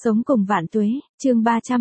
Sống cùng vạn tuế, chương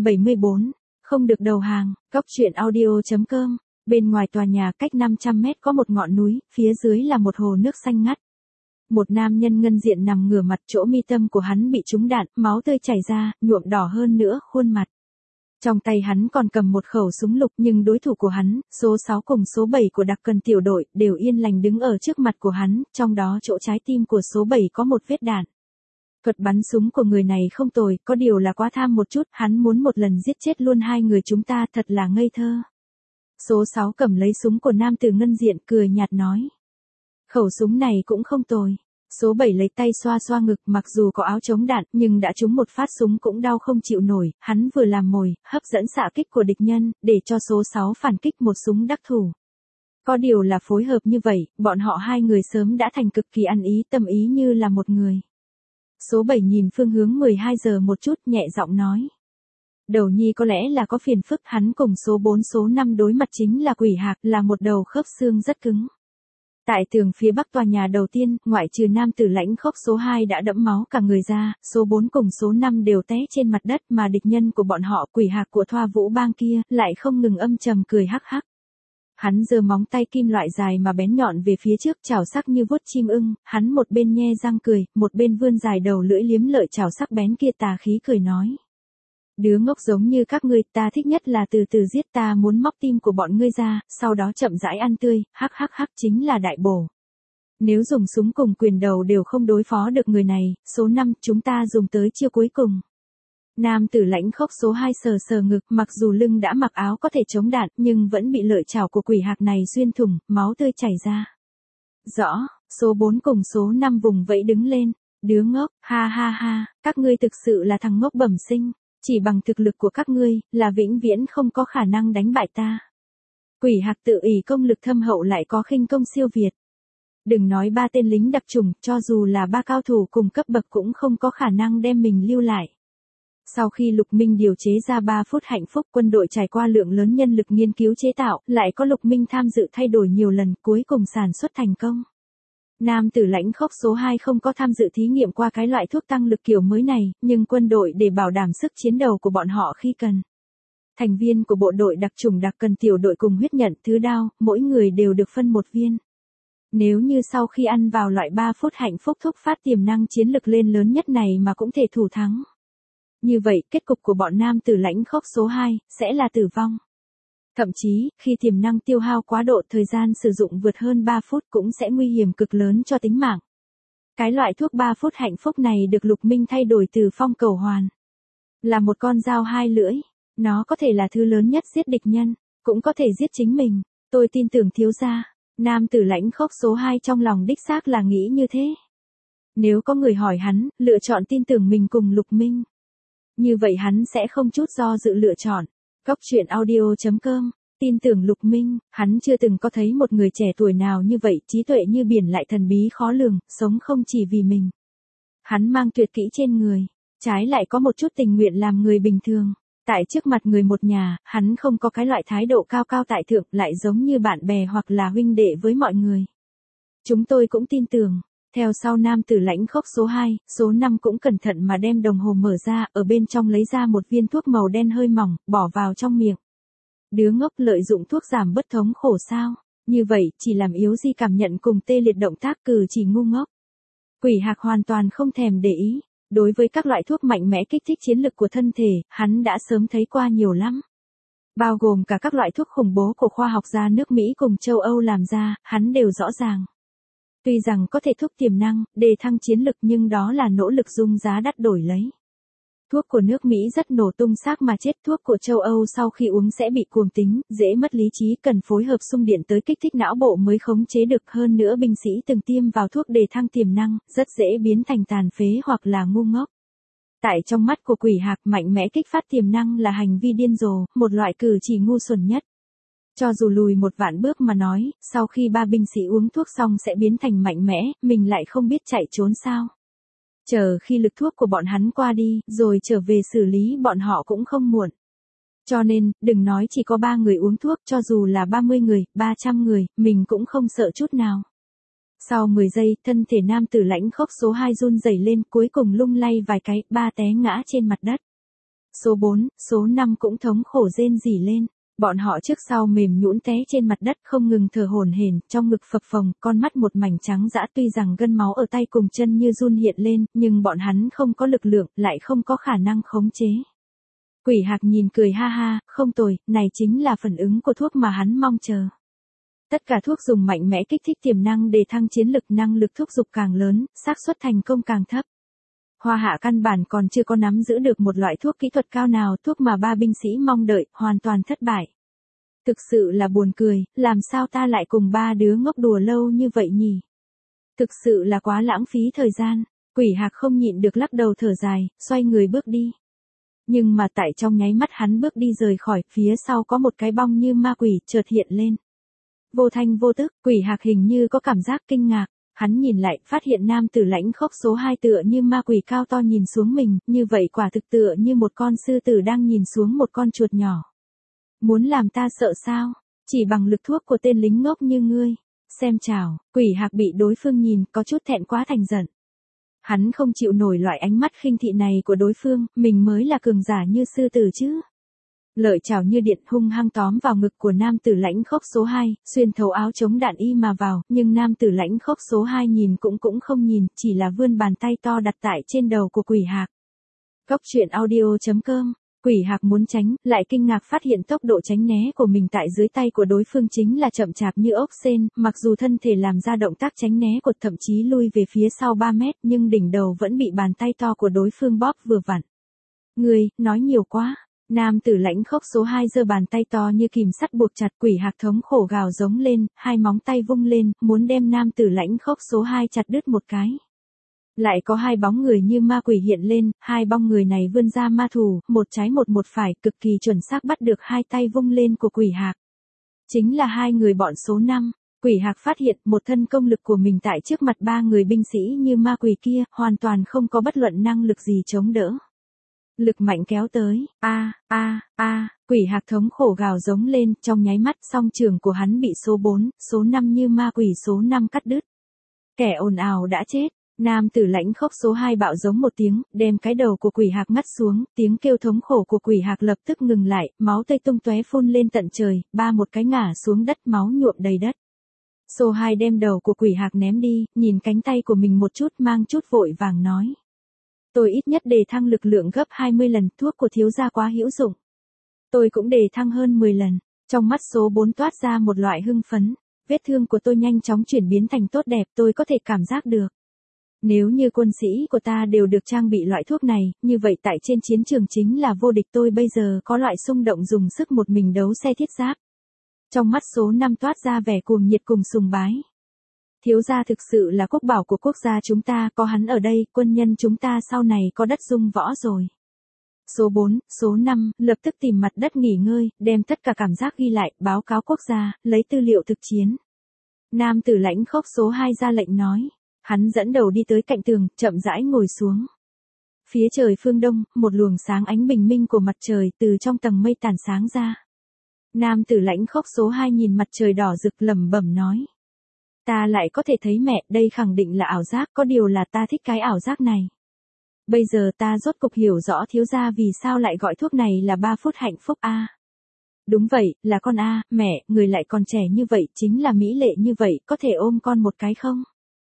374, không được đầu hàng, góc truyện audio.com. Bên ngoài tòa nhà cách 500 mét có một ngọn núi, phía dưới là một hồ nước xanh ngắt. Một nam nhân ngân diện nằm ngửa mặt, chỗ mi tâm của hắn bị trúng đạn, máu tươi chảy ra, nhuộm đỏ hơn nữa khuôn mặt. Trong tay hắn còn cầm một khẩu súng lục, nhưng đối thủ của hắn, số 6 cùng số 7 của đặc cần tiểu đội, đều yên lành đứng ở trước mặt của hắn, trong đó chỗ trái tim của số 7 có một vết đạn. Thuật bắn súng của người này không tồi, có điều là quá tham một chút, hắn muốn một lần giết chết luôn hai người chúng ta, thật là ngây thơ. Số 6 cầm lấy súng của nam tử ngân diện, cười nhạt nói. Khẩu súng này cũng không tồi. Số 7 lấy tay xoa xoa ngực, mặc dù có áo chống đạn, nhưng đã trúng một phát súng cũng đau không chịu nổi, hắn vừa làm mồi, hấp dẫn xạ kích của địch nhân, để cho số 6 phản kích một súng đắc thủ. Có điều là phối hợp như vậy, bọn họ hai người sớm đã thành cực kỳ ăn ý, tâm ý như là một người. Số 7 nhìn phương hướng 12 giờ một chút, nhẹ giọng nói. Đầu nhi có lẽ là có phiền phức, hắn cùng số 4 số 5 đối mặt chính là quỷ hạc, là một đầu khớp xương rất cứng. Tại tường phía bắc tòa nhà đầu tiên, ngoại trừ nam tử lãnh khốc số 2 đã đẫm máu cả người ra, số 4 cùng số 5 đều té trên mặt đất, mà địch nhân của bọn họ, quỷ hạc của Thoa Vũ Bang kia, lại không ngừng âm trầm cười hắc hắc. Hắn giơ móng tay kim loại dài mà bén nhọn về phía trước, chảo sắc như vuốt chim ưng, hắn một bên nhe răng cười, một bên vươn dài đầu lưỡi liếm lợi chảo sắc bén kia, tà khí cười nói. Đứa ngốc giống như các ngươi, ta thích nhất là từ từ giết, ta muốn móc tim của bọn ngươi ra, sau đó chậm rãi ăn tươi, hắc hắc hắc, chính là đại bổ. Nếu dùng súng cùng quyền đầu đều không đối phó được người này, số 5 chúng ta dùng tới chiêu cuối cùng. Nam tử lãnh khốc số 2 sờ sờ ngực, mặc dù lưng đã mặc áo có thể chống đạn, nhưng vẫn bị lợi chảo của quỷ hạc này xuyên thủng, máu tươi chảy ra. Rõ, số 4 cùng số 5 vùng vẫy đứng lên. Đứa ngốc, ha ha ha, các ngươi thực sự là thằng ngốc bẩm sinh. Chỉ bằng thực lực của các ngươi, là vĩnh viễn không có khả năng đánh bại ta. Quỷ hạc tự ỷ công lực thâm hậu lại có khinh công siêu việt. Đừng nói ba tên lính đặc chủng, cho dù là ba cao thủ cùng cấp bậc cũng không có khả năng đem mình lưu lại. Sau khi Lục Minh điều chế ra 3 phút hạnh phúc, quân đội trải qua lượng lớn nhân lực nghiên cứu chế tạo, lại có Lục Minh tham dự thay đổi nhiều lần, cuối cùng sản xuất thành công. Nam tử lãnh khốc số 2 không có tham dự thí nghiệm qua cái loại thuốc tăng lực kiểu mới này, nhưng quân đội để bảo đảm sức chiến đấu của bọn họ khi cần. Thành viên của bộ đội đặc chủng đặc cần tiểu đội cùng huyết nhận thứ đao, mỗi người đều được phân một viên. Nếu như sau khi ăn vào loại 3 phút hạnh phúc thúc phát tiềm năng chiến lực lên lớn nhất này mà cũng thể thủ thắng. Như vậy, kết cục của bọn nam tử lãnh khốc số 2, sẽ là tử vong. Thậm chí, khi tiềm năng tiêu hao quá độ, thời gian sử dụng vượt hơn 3 phút cũng sẽ nguy hiểm cực lớn cho tính mạng. Cái loại thuốc 3 phút hạnh phúc này được Lục Minh thay đổi từ phong cầu hoàn. Là một con dao hai lưỡi. Nó có thể là thứ lớn nhất giết địch nhân, cũng có thể giết chính mình. Tôi tin tưởng thiếu gia. Nam tử lãnh khốc số 2 trong lòng đích xác là nghĩ như thế. Nếu có người hỏi hắn, lựa chọn tin tưởng mình cùng Lục Minh. Như vậy hắn sẽ không chút do dự lựa chọn. Góc truyện audio.com, tin tưởng Lục Minh, hắn chưa từng có thấy một người trẻ tuổi nào như vậy, trí tuệ như biển lại thần bí khó lường, sống không chỉ vì mình. Hắn mang tuyệt kỹ trên người, trái lại có một chút tình nguyện làm người bình thường. Tại trước mặt người một nhà, hắn không có cái loại thái độ cao cao tại thượng, lại giống như bạn bè hoặc là huynh đệ với mọi người. Chúng tôi cũng tin tưởng. Theo sau nam tử lãnh khốc số 2, số 5 cũng cẩn thận mà đem đồng hồ mở ra, ở bên trong lấy ra một viên thuốc màu đen hơi mỏng, bỏ vào trong miệng. Đứa ngốc, lợi dụng thuốc giảm bất thống khổ sao? Như vậy, chỉ làm yếu di cảm nhận cùng tê liệt động tác, cử chỉ ngu ngốc. Quỷ hạc hoàn toàn không thèm để ý. Đối với các loại thuốc mạnh mẽ kích thích chiến lực của thân thể, hắn đã sớm thấy qua nhiều lắm. Bao gồm cả các loại thuốc khủng bố của khoa học gia nước Mỹ cùng châu Âu làm ra, hắn đều rõ ràng. Tuy rằng có thể thúc tiềm năng, đề thăng chiến lực, nhưng đó là nỗ lực dung giá đắt đổi lấy. Thuốc của nước Mỹ rất nổ tung xác mà chết, thuốc của châu Âu sau khi uống sẽ bị cuồng tính, dễ mất lý trí, cần phối hợp xung điện tới kích thích não bộ mới khống chế được, hơn nữa binh sĩ từng tiêm vào thuốc đề thăng tiềm năng, rất dễ biến thành tàn phế hoặc là ngu ngốc. Tại trong mắt của quỷ hạc, mạnh mẽ kích phát tiềm năng là hành vi điên rồ, một loại cử chỉ ngu xuẩn nhất. Cho dù lùi một vạn bước mà nói, sau khi 3 binh sĩ uống thuốc xong sẽ biến thành mạnh mẽ, mình lại không biết chạy trốn sao. Chờ khi lực thuốc của bọn hắn qua đi, rồi trở về xử lý bọn họ cũng không muộn. Cho nên, đừng nói chỉ có 3 người uống thuốc, cho dù là 30 người, 300 người, mình cũng không sợ chút nào. Sau 10 giây, thân thể nam tử lãnh khốc số 2 run rẩy lên, cuối cùng lung lay vài cái, ba té ngã trên mặt đất. Số 4, số 5 cũng thống khổ rên rỉ lên. Bọn họ trước sau mềm nhũn té trên mặt đất không ngừng thở hổn hển, trong ngực phập phồng, con mắt một mảnh trắng dã, tuy rằng gân máu ở tay cùng chân như run hiện lên, nhưng bọn hắn không có lực lượng, lại không có khả năng khống chế. Quỷ Hạc nhìn cười ha ha, không tồi, này chính là phản ứng của thuốc mà hắn mong chờ. Tất cả thuốc dùng mạnh mẽ kích thích tiềm năng để thăng chiến lực, năng lực thúc giục càng lớn, xác suất thành công càng thấp. Hoa Hạ căn bản còn chưa có nắm giữ được một loại thuốc kỹ thuật cao nào, thuốc mà ba binh sĩ mong đợi, hoàn toàn thất bại. Thực sự là buồn cười, làm sao ta lại cùng ba đứa ngốc đùa lâu như vậy nhỉ? Thực sự là quá lãng phí thời gian. Quỷ Hạc không nhịn được lắc đầu thở dài, xoay người bước đi. Nhưng mà tại trong nháy mắt hắn bước đi rời khỏi, phía sau có một cái bóng như ma quỷ chợt hiện lên. Vô thanh vô tức, Quỷ Hạc hình như có cảm giác kinh ngạc. Hắn nhìn lại, phát hiện nam tử lãnh khốc số 2 tựa như ma quỷ cao to nhìn xuống mình, như vậy quả thực tựa như một con sư tử đang nhìn xuống một con chuột nhỏ. Muốn làm ta sợ sao? Chỉ bằng lực thuốc của tên lính ngốc như ngươi. Xem chào, Quỷ Hạc bị đối phương nhìn, có chút thẹn quá thành giận. Hắn không chịu nổi loại ánh mắt khinh thị này của đối phương, mình mới là cường giả như sư tử chứ. Lợi chảo như điện hung hăng tóm vào ngực của nam tử lãnh khốc số 2, xuyên thấu áo chống đạn y mà vào, nhưng nam tử lãnh khốc số 2 nhìn cũng không nhìn, chỉ là vươn bàn tay to đặt tại trên đầu của Quỷ Hạc. Góc audio.com. Quỷ Hạc muốn tránh, lại kinh ngạc phát hiện tốc độ tránh né của mình tại dưới tay của đối phương chính là chậm chạp như ốc sên, mặc dù thân thể làm ra động tác tránh né của thậm chí lui về phía sau 3 mét, nhưng đỉnh đầu vẫn bị bàn tay to của đối phương bóp vừa vặn. Ngươi, nói nhiều quá. Nam tử lãnh khốc số 2 giơ bàn tay to như kìm sắt buộc chặt. Quỷ Hạc thống khổ gào giống lên, hai móng tay vung lên, muốn đem nam tử lãnh khốc số 2 chặt đứt một cái. Lại có hai bóng người như ma quỷ hiện lên, hai bóng người này vươn ra ma thủ, một trái một phải, cực kỳ chuẩn xác bắt được hai tay vung lên của Quỷ Hạc. Chính là hai người bọn số 5. Quỷ Hạc phát hiện một thân công lực của mình tại trước mặt ba người binh sĩ như ma quỷ kia, hoàn toàn không có bất luận năng lực gì chống đỡ. Lực mạnh kéo tới, Quỷ Hạc thống khổ gào giống lên, trong nháy mắt song trường của hắn bị số 4, số 5 như ma quỷ số 5 cắt đứt. Kẻ ồn ào đã chết. Nam tử lãnh khốc số 2 bạo giống một tiếng, đem cái đầu của Quỷ Hạc ngắt xuống, tiếng kêu thống khổ của Quỷ Hạc lập tức ngừng lại, máu tươi tung tóe phun lên tận trời, ba một cái ngã xuống đất, máu nhuộm đầy đất. Số 2 đem đầu của Quỷ Hạc ném đi, nhìn cánh tay của mình một chút, mang chút vội vàng nói. Tôi ít nhất đề thăng lực lượng gấp 20 lần, thuốc của thiếu gia quá hữu dụng. Tôi cũng đề thăng hơn 10 lần, trong mắt số 4 toát ra một loại hưng phấn, vết thương của tôi nhanh chóng chuyển biến thành tốt đẹp, tôi có thể cảm giác được. Nếu như quân sĩ của ta đều được trang bị loại thuốc này, như vậy tại trên chiến trường chính là vô địch, tôi bây giờ có loại xung động dùng sức một mình đấu xe thiết giáp. Trong mắt số 5 toát ra vẻ cuồng nhiệt cùng sùng bái. Thiếu gia thực sự là quốc bảo của quốc gia chúng ta, có hắn ở đây, quân nhân chúng ta sau này có đất dung võ rồi. Số 4, số 5, lập tức tìm mặt đất nghỉ ngơi, đem tất cả cảm giác ghi lại, báo cáo quốc gia, lấy tư liệu thực chiến. Nam tử lãnh khốc số 2 ra lệnh nói. Hắn dẫn đầu đi tới cạnh tường, chậm rãi ngồi xuống. Phía trời phương đông, một luồng sáng ánh bình minh của mặt trời từ trong tầng mây tản sáng ra. Nam tử lãnh khốc số 2 nhìn mặt trời đỏ rực lẩm bẩm nói. Ta lại có thể thấy mẹ, đây khẳng định là ảo giác, có điều là ta thích cái ảo giác này. Bây giờ ta rốt cục hiểu rõ thiếu gia vì sao lại gọi thuốc này là 3 phút hạnh phúc a. Đúng vậy, là con a, mẹ, người lại còn trẻ như vậy, chính là mỹ lệ như vậy, có thể ôm con một cái không?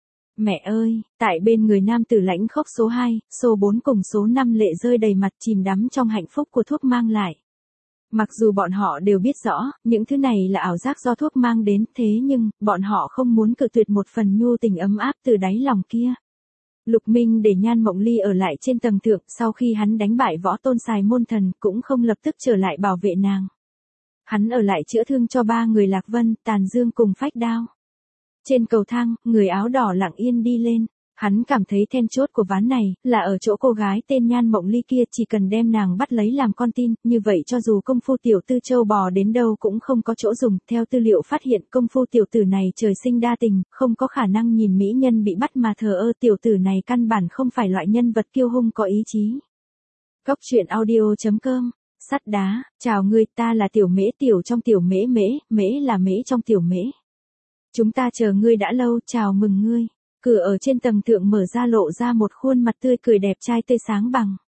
Mẹ ơi, tại bên người nam tử lãnh khốc số 2, số 4 cùng số 5 lệ rơi đầy mặt chìm đắm trong hạnh phúc của thuốc mang lại. Mặc dù bọn họ đều biết rõ, những thứ này là ảo giác do thuốc mang đến, thế nhưng, bọn họ không muốn cự tuyệt một phần nhu tình ấm áp từ đáy lòng kia. Lục Minh để Nhan Mộng Ly ở lại trên tầng thượng, sau khi hắn đánh bại võ tôn Sài Môn Thần, cũng không lập tức trở lại bảo vệ nàng. Hắn ở lại chữa thương cho ba người Lạc Vân, Tàn Dương cùng Phách Đao. Trên cầu thang, người áo đỏ lặng yên đi lên. Hắn cảm thấy then chốt của ván này, là ở chỗ cô gái tên Nhan Mộng Ly kia, chỉ cần đem nàng bắt lấy làm con tin, như vậy cho dù công phu tiểu tư châu bò đến đâu cũng không có chỗ dùng. Theo tư liệu phát hiện công phu tiểu tử này trời sinh đa tình, không có khả năng nhìn mỹ nhân bị bắt mà thờ ơ, tiểu tử này căn bản không phải loại nhân vật kiêu hung có ý chí. Góc audio.com. Sắt đá, chào ngươi, ta là tiểu mễ, tiểu trong tiểu mễ mễ, mễ là mễ trong tiểu mễ. Chúng ta chờ ngươi đã lâu, chào mừng ngươi. Cửa ở trên tầng thượng mở ra lộ ra một khuôn mặt tươi cười đẹp trai tươi sáng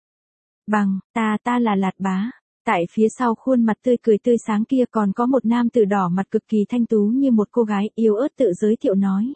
bằng, ta là Lạt Bá. Tại phía sau khuôn mặt tươi cười tươi sáng kia còn có một nam tử đỏ mặt cực kỳ thanh tú như một cô gái yếu ớt tự giới thiệu nói.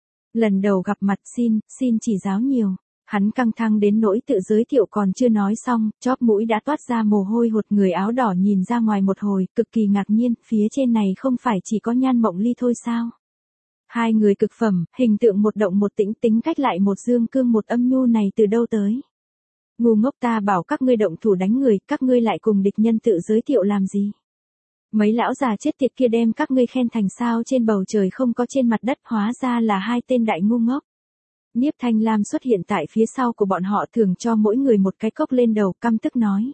Lần đầu gặp mặt xin chỉ giáo nhiều. Hắn căng thẳng đến nỗi tự giới thiệu còn chưa nói xong, chóp mũi đã toát ra mồ hôi hột. Người áo đỏ nhìn ra ngoài một hồi, cực kỳ ngạc nhiên, phía trên này không phải chỉ có Nhan Mộng Ly thôi sao? Hai người cực phẩm, hình tượng một động một tĩnh, tính cách lại một dương cương một âm nhu này từ đâu tới? Ngu ngốc, ta bảo các ngươi động thủ đánh người, các ngươi lại cùng địch nhân tự giới thiệu làm gì? Mấy lão già chết tiệt kia đem các ngươi khen thành sao trên bầu trời không có trên mặt đất, hóa ra là hai tên đại ngu ngốc. Nhiếp Thanh Lam xuất hiện tại phía sau của bọn họ, thường cho mỗi người một cái cốc lên đầu, căm tức nói.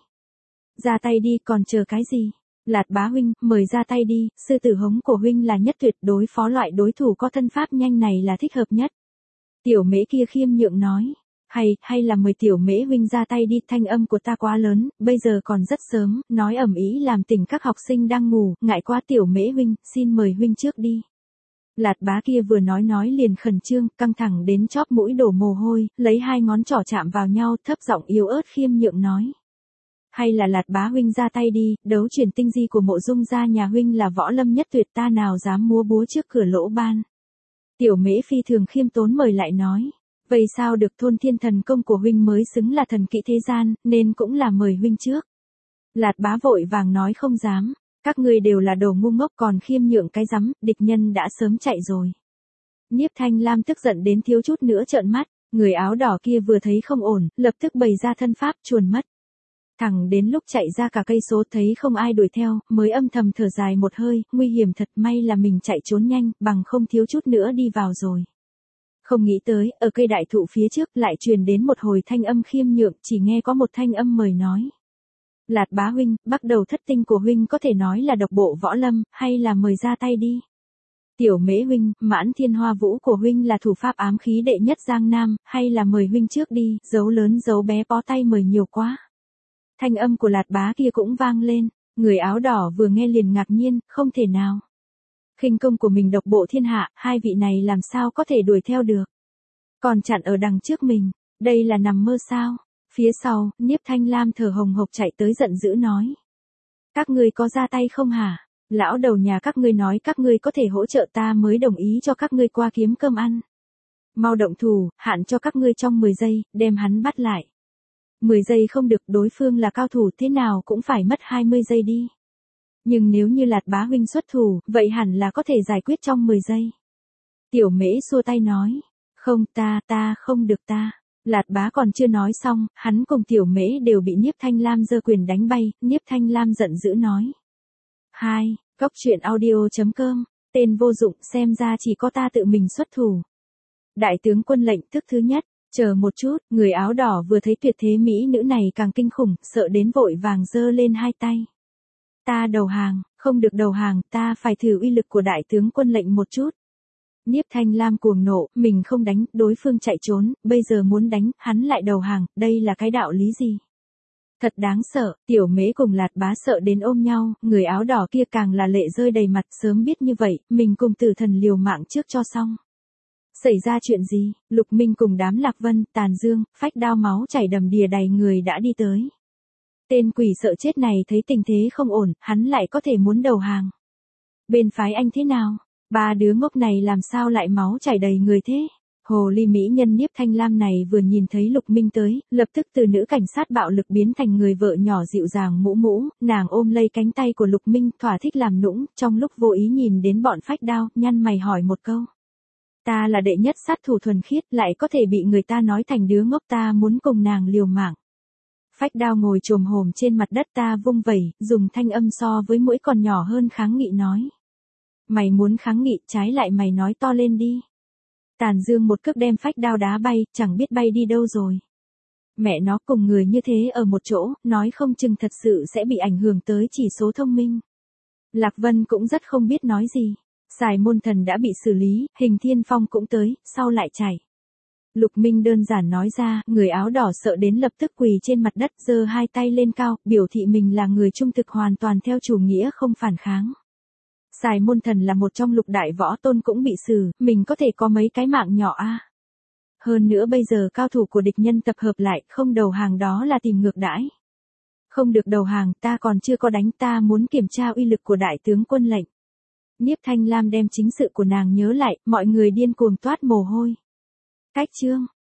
Ra tay đi, còn chờ cái gì? Lạt Bá huynh, mời ra tay đi, sư tử hống của huynh là nhất tuyệt, đối phó loại đối thủ có thân pháp nhanh này là thích hợp nhất. Tiểu Mễ kia khiêm nhượng nói. Hay là mời Tiểu Mễ huynh ra tay đi, thanh âm của ta quá lớn, bây giờ còn rất sớm, nói ầm ĩ làm tỉnh các học sinh đang ngủ, ngại quá Tiểu Mễ huynh, xin mời huynh trước đi. Lạt Bá kia vừa nói liền khẩn trương, căng thẳng đến chóp mũi đổ mồ hôi, lấy hai ngón trỏ chạm vào nhau, thấp giọng yếu ớt khiêm nhượng nói. Hay là Lạt Bá huynh ra tay đi, đấu chuyển tinh di của Mộ Dung gia nhà huynh là võ lâm nhất tuyệt, ta nào dám múa búa trước cửa lỗ ban. Tiểu Mễ phi thường khiêm tốn mời lại nói. Vậy sao được, thôn thiên thần công của huynh mới xứng là thần kỹ thế gian, nên cũng là mời huynh trước. Lạt Bá vội vàng nói không dám. Các ngươi đều là đồ ngu ngốc, còn khiêm nhượng cái rắm, địch nhân đã sớm chạy rồi. Nhiếp Thanh Lam tức giận đến thiếu chút nữa trợn mắt, người áo đỏ kia vừa thấy không ổn, lập tức bày ra thân pháp chuồn mất. Thẳng đến lúc chạy ra cả cây số thấy không ai đuổi theo, mới âm thầm thở dài một hơi, nguy hiểm thật, may là mình chạy trốn nhanh, bằng không thiếu chút nữa đi vào rồi. Không nghĩ tới, ở cây đại thụ phía trước lại truyền đến một hồi thanh âm khiêm nhượng, chỉ nghe có một thanh âm mời nói. Lạt Bá huynh, bắt đầu thất tinh của huynh có thể nói là độc bộ võ lâm, hay là mời ra tay đi. Tiểu Mễ huynh, Mãn Thiên Hoa Vũ của huynh là thủ pháp ám khí đệ nhất Giang Nam, hay là mời huynh trước đi, dấu lớn dấu bé bó tay mời nhiều quá. Thanh âm của Lạt Bá kia cũng vang lên, người áo đỏ vừa nghe liền ngạc nhiên, không thể nào. Khinh công của mình độc bộ thiên hạ, hai vị này làm sao có thể đuổi theo được. Còn chặn ở đằng trước mình, đây là nằm mơ sao? Phía sau, Nhiếp Thanh Lam thở hồng hộc chạy tới giận dữ nói. Các ngươi có ra tay không hả? Lão đầu nhà các ngươi nói các ngươi có thể hỗ trợ ta mới đồng ý cho các ngươi qua kiếm cơm ăn. Mau động thủ, hạn cho các ngươi trong 10 giây, đem hắn bắt lại. 10 giây không được, đối phương là cao thủ, thế nào cũng phải mất 20 giây đi. Nhưng nếu như Lạt Bá huynh xuất thủ, vậy hẳn là có thể giải quyết trong 10 giây. Tiểu Mễ xua tay nói. Không, ta không được ta. Lạt Bá còn chưa nói xong, hắn cùng Tiểu Mễ đều bị Nhiếp Thanh Lam giơ quyền đánh bay, Nhiếp Thanh Lam giận dữ nói. 2. Cốc truyện audio.com, tên vô dụng, xem ra chỉ có ta tự mình xuất thủ. Đại tướng quân lệnh thức thứ nhất, chờ một chút, người áo đỏ vừa thấy tuyệt thế mỹ nữ này càng kinh khủng, sợ đến vội vàng giơ lên hai tay. Ta đầu hàng, không được đầu hàng, ta phải thử uy lực của đại tướng quân lệnh một chút. Nhiếp Thanh Lam cuồng nộ, mình không đánh, đối phương chạy trốn, bây giờ muốn đánh, hắn lại đầu hàng, đây là cái đạo lý gì? Thật đáng sợ, Tiểu Mễ cùng Lạt Bá sợ đến ôm nhau, người áo đỏ kia càng là lệ rơi đầy mặt, sớm biết như vậy, mình cùng Tử Thần liều mạng trước cho xong. Xảy ra chuyện gì? Lục Minh cùng đám Lạc Vân, Tàn Dương, Phách Đao máu chảy đầm đìa đầy người đã đi tới. Tên quỷ sợ chết này thấy tình thế không ổn, hắn lại có thể muốn đầu hàng. Bên phái anh thế nào? Ba đứa ngốc này làm sao lại máu chảy đầy người thế? Hồ ly mỹ nhân Nhiếp Thanh Lam này vừa nhìn thấy Lục Minh tới, lập tức từ nữ cảnh sát bạo lực biến thành người vợ nhỏ dịu dàng mũ mũ, nàng ôm lấy cánh tay của Lục Minh, thỏa thích làm nũng, trong lúc vô ý nhìn đến bọn Phách Đao, nhăn mày hỏi một câu. Ta là đệ nhất sát thủ thuần khiết, lại có thể bị người ta nói thành đứa ngốc, ta muốn cùng nàng liều mạng. Phách Đao ngồi chồm hổm trên mặt đất, ta vung vẩy, dùng thanh âm so với mũi còn nhỏ hơn kháng nghị nói. Mày muốn kháng nghị, trái lại mày nói to lên đi. Tàn Dương một cước đem Phách Đao đá bay, chẳng biết bay đi đâu rồi. Mẹ nó, cùng người như thế ở một chỗ, nói không chừng thật sự sẽ bị ảnh hưởng tới chỉ số thông minh. Lạc Vân cũng rất không biết nói gì. Sài Môn Thần đã bị xử lý, Hình Thiên Phong cũng tới, sau lại chạy. Lục Minh đơn giản nói ra, người áo đỏ sợ đến lập tức quỳ trên mặt đất, giơ hai tay lên cao, biểu thị mình là người trung thực hoàn toàn theo chủ nghĩa không phản kháng. Giải Môn Thần là một trong lục đại võ tôn cũng bị xử, mình có thể có mấy cái mạng nhỏ a. Hơn nữa bây giờ cao thủ của địch nhân tập hợp lại, không đầu hàng đó là tìm ngược đãi. Không được đầu hàng, ta còn chưa có đánh, ta muốn kiểm tra uy lực của đại tướng quân lệnh. Nhiếp Thanh Lam đem chính sự của nàng nhớ lại, mọi người điên cuồng toát mồ hôi. Cách chương